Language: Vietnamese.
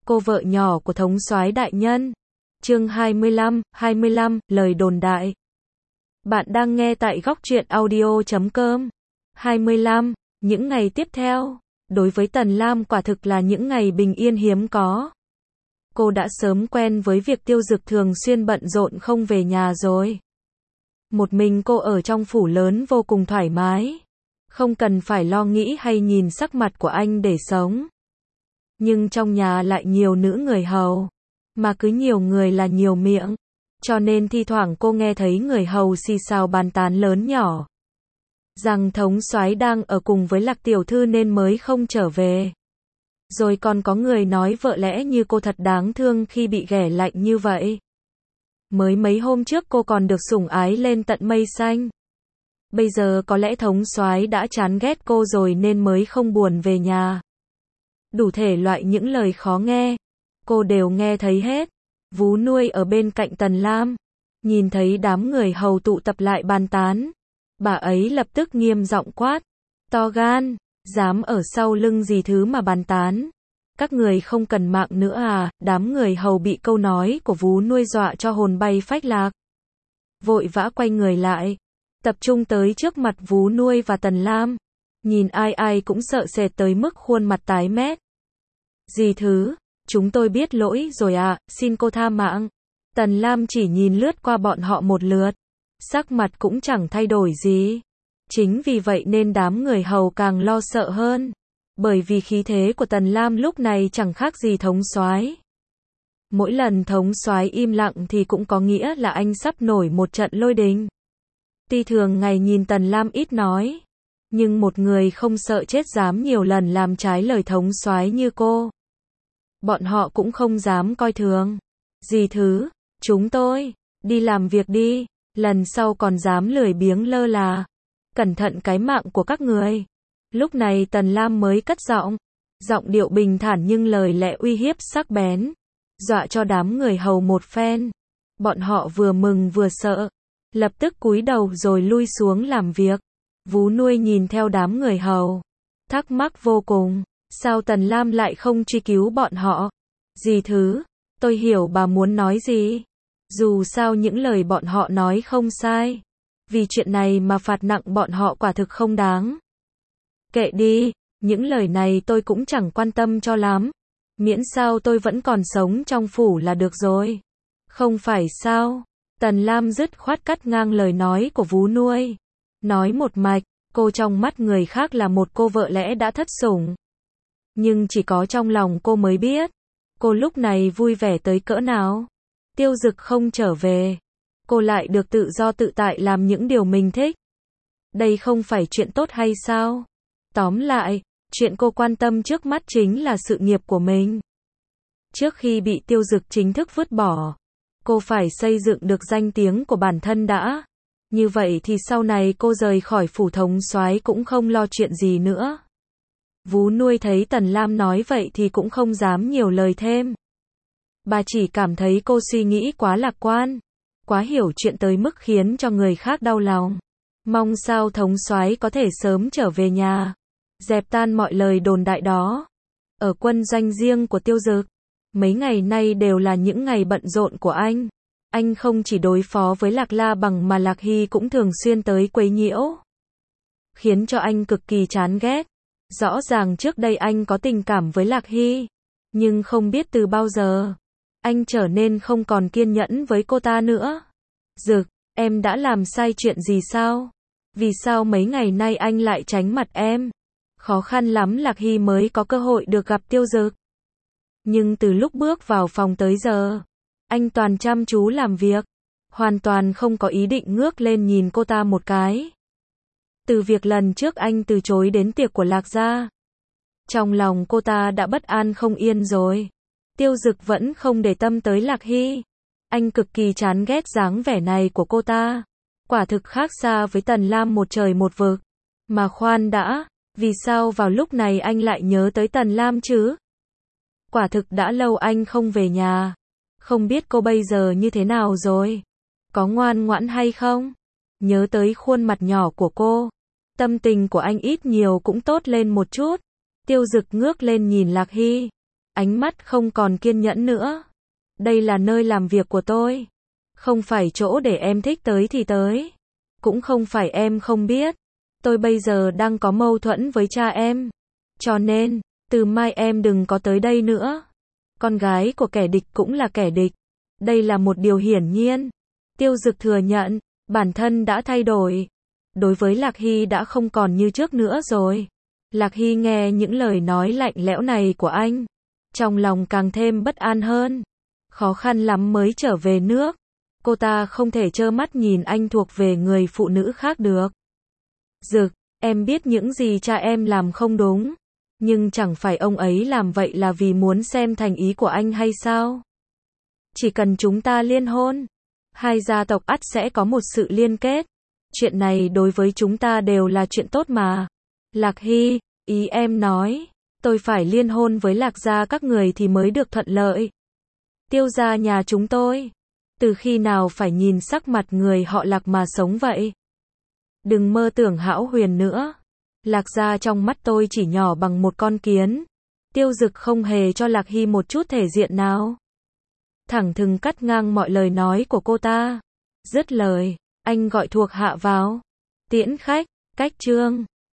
cô vợ nhỏ của thống soái đại nhân. Chương 25, lời đồn đại. Bạn đang nghe tại góc truyện audio.com. 25, những ngày tiếp theo, đối với Tần Lam quả thực là những ngày bình yên hiếm có. Cô đã sớm quen với việc Tiêu Dực thường xuyên bận rộn không về nhà rồi. Một mình cô ở trong phủ lớn vô cùng thoải mái, không cần phải lo nghĩ hay nhìn sắc mặt của anh để sống. Nhưng trong nhà lại nhiều nữ người hầu, mà cứ nhiều người là nhiều miệng, cho nên thi thoảng cô nghe thấy người hầu xì xào bàn tán lớn nhỏ, rằng thống soái đang ở cùng với Lạc tiểu thư nên mới không trở về. Rồi còn có người nói vợ lẽ như cô thật đáng thương khi bị ghẻ lạnh như vậy. Mới mấy hôm trước cô còn được sủng ái lên tận mây xanh. Bây giờ có lẽ thống soái đã chán ghét cô rồi nên mới không buồn về nhà. Đủ thể loại những lời khó nghe, cô đều nghe thấy hết. Vú nuôi ở bên cạnh Tần Lam, nhìn thấy đám người hầu tụ tập lại bàn tán, bà ấy lập tức nghiêm giọng quát, to gan, dám ở sau lưng dì thứ mà bàn tán. Các người không cần mạng nữa à? Đám người hầu bị câu nói của vú nuôi dọa cho hồn bay phách lạc. Vội vã quay người lại, tập trung tới trước mặt vú nuôi và Tần Lam. Nhìn ai ai cũng sợ sệt tới mức khuôn mặt tái mét. Dì thứ, chúng tôi biết lỗi rồi ạ, xin cô tha mạng. Tần Lam chỉ nhìn lướt qua bọn họ một lượt, sắc mặt cũng chẳng thay đổi gì. Chính vì vậy nên đám người hầu càng lo sợ hơn, bởi vì khí thế của Tần Lam lúc này chẳng khác gì thống soái. Mỗi lần thống soái im lặng thì cũng có nghĩa là anh sắp nổi một trận lôi đình. Tuy thường ngày nhìn Tần Lam ít nói, nhưng một người không sợ chết dám nhiều lần làm trái lời thống soái như cô, bọn họ cũng không dám coi thường. Dì thứ, chúng tôi đi làm việc đi, lần sau còn dám lười biếng lơ là, cẩn thận cái mạng của các người. Lúc này Tần Lam mới cất giọng, giọng điệu bình thản nhưng lời lẽ uy hiếp sắc bén, dọa cho đám người hầu một phen. Bọn họ vừa mừng vừa sợ, lập tức cúi đầu rồi lui xuống làm việc. Vú nuôi nhìn theo đám người hầu, thắc mắc vô cùng, sao Tần Lam lại không truy cứu bọn họ? Dì thứ, tôi hiểu bà muốn nói gì. Dù sao những lời bọn họ nói không sai, vì chuyện này mà phạt nặng bọn họ quả thực không đáng. Kệ đi, những lời này tôi cũng chẳng quan tâm cho lắm. Miễn sao tôi vẫn còn sống trong phủ là được rồi. Không phải sao? Tần Lam dứt khoát cắt ngang lời nói của vú nuôi. Nói một mạch, cô trong mắt người khác là một cô vợ lẽ đã thất sủng. Nhưng chỉ có trong lòng cô mới biết, cô lúc này vui vẻ tới cỡ nào. Tiêu Dực không trở về, cô lại được tự do tự tại làm những điều mình thích. Đây không phải chuyện tốt hay sao? Tóm lại, chuyện cô quan tâm trước mắt chính là sự nghiệp của mình. Trước khi bị Tiêu Dực chính thức vứt bỏ, cô phải xây dựng được danh tiếng của bản thân đã. Như vậy thì sau này cô rời khỏi phủ thống soái cũng không lo chuyện gì nữa. Vú nuôi thấy Tần Lam nói vậy thì cũng không dám nhiều lời thêm. Bà chỉ cảm thấy cô suy nghĩ quá lạc quan, quá hiểu chuyện tới mức khiến cho người khác đau lòng. Mong sao thống soái có thể sớm trở về nhà, dẹp tan mọi lời đồn đại đó. Ở quân doanh riêng của Tiêu Dực, mấy ngày nay đều là những ngày bận rộn của anh. Anh không chỉ đối phó với Lạc La Bằng mà Lạc Hy cũng thường xuyên tới quấy nhiễu, khiến cho anh cực kỳ chán ghét. Rõ ràng trước đây anh có tình cảm với Lạc Hy, nhưng không biết từ bao giờ, anh trở nên không còn kiên nhẫn với cô ta nữa. Dực, em đã làm sai chuyện gì sao? Vì sao mấy ngày nay anh lại tránh mặt em? Khó khăn lắm Lạc Hy mới có cơ hội được gặp Tiêu Dực. Nhưng từ lúc bước vào phòng tới giờ, anh toàn chăm chú làm việc, hoàn toàn không có ý định ngước lên nhìn cô ta một cái. Từ việc lần trước anh từ chối đến tiệc của Lạc gia, trong lòng cô ta đã bất an không yên rồi. Tiêu Dực vẫn không để tâm tới Lạc Hy. Anh cực kỳ chán ghét dáng vẻ này của cô ta. Quả thực khác xa với Tần Lam một trời một vực. Mà khoan đã, vì sao vào lúc này anh lại nhớ tới Tần Lam chứ? Quả thực đã lâu anh không về nhà. Không biết cô bây giờ như thế nào rồi? Có ngoan ngoãn hay không? Nhớ tới khuôn mặt nhỏ của cô, tâm tình của anh ít nhiều cũng tốt lên một chút. Tiêu Dực ngước lên nhìn Lạc Hy. ánh mắt không còn kiên nhẫn nữa. Đây là nơi làm việc của tôi. Không phải chỗ để em thích tới thì tới. Cũng không phải em không biết. Tôi bây giờ đang có mâu thuẫn với cha em. Cho nên, từ mai em đừng có tới đây nữa. Con gái của kẻ địch cũng là kẻ địch. Đây là một điều hiển nhiên. Tiêu Dực thừa nhận, bản thân đã thay đổi. Đối với Lạc Hy đã không còn như trước nữa rồi. Lạc Hy nghe những lời nói lạnh lẽo này của anh. Trong lòng càng thêm bất an hơn. Khó khăn lắm mới trở về nước. Cô ta không thể trơ mắt nhìn anh thuộc về người phụ nữ khác được. Dực, em biết những gì cha em làm không đúng. Nhưng chẳng phải ông ấy làm vậy là vì muốn xem thành ý của anh hay sao? Chỉ cần chúng ta liên hôn, hai gia tộc ắt sẽ có một sự liên kết. Chuyện này đối với chúng ta đều là chuyện tốt mà. Lạc Hy, ý em nói, tôi phải liên hôn với Lạc gia các người thì mới được thuận lợi. Tiêu gia nhà chúng tôi, từ khi nào phải nhìn sắc mặt người họ Lạc mà sống vậy? Đừng mơ tưởng hão huyền nữa. Lạc gia trong mắt tôi chỉ nhỏ bằng một con kiến. Tiêu Dực không hề cho Lạc Hy một chút thể diện nào. Thẳng thừng cắt ngang mọi lời nói của cô ta. Dứt lời, anh gọi thuộc hạ vào. Tiễn khách, cách trương.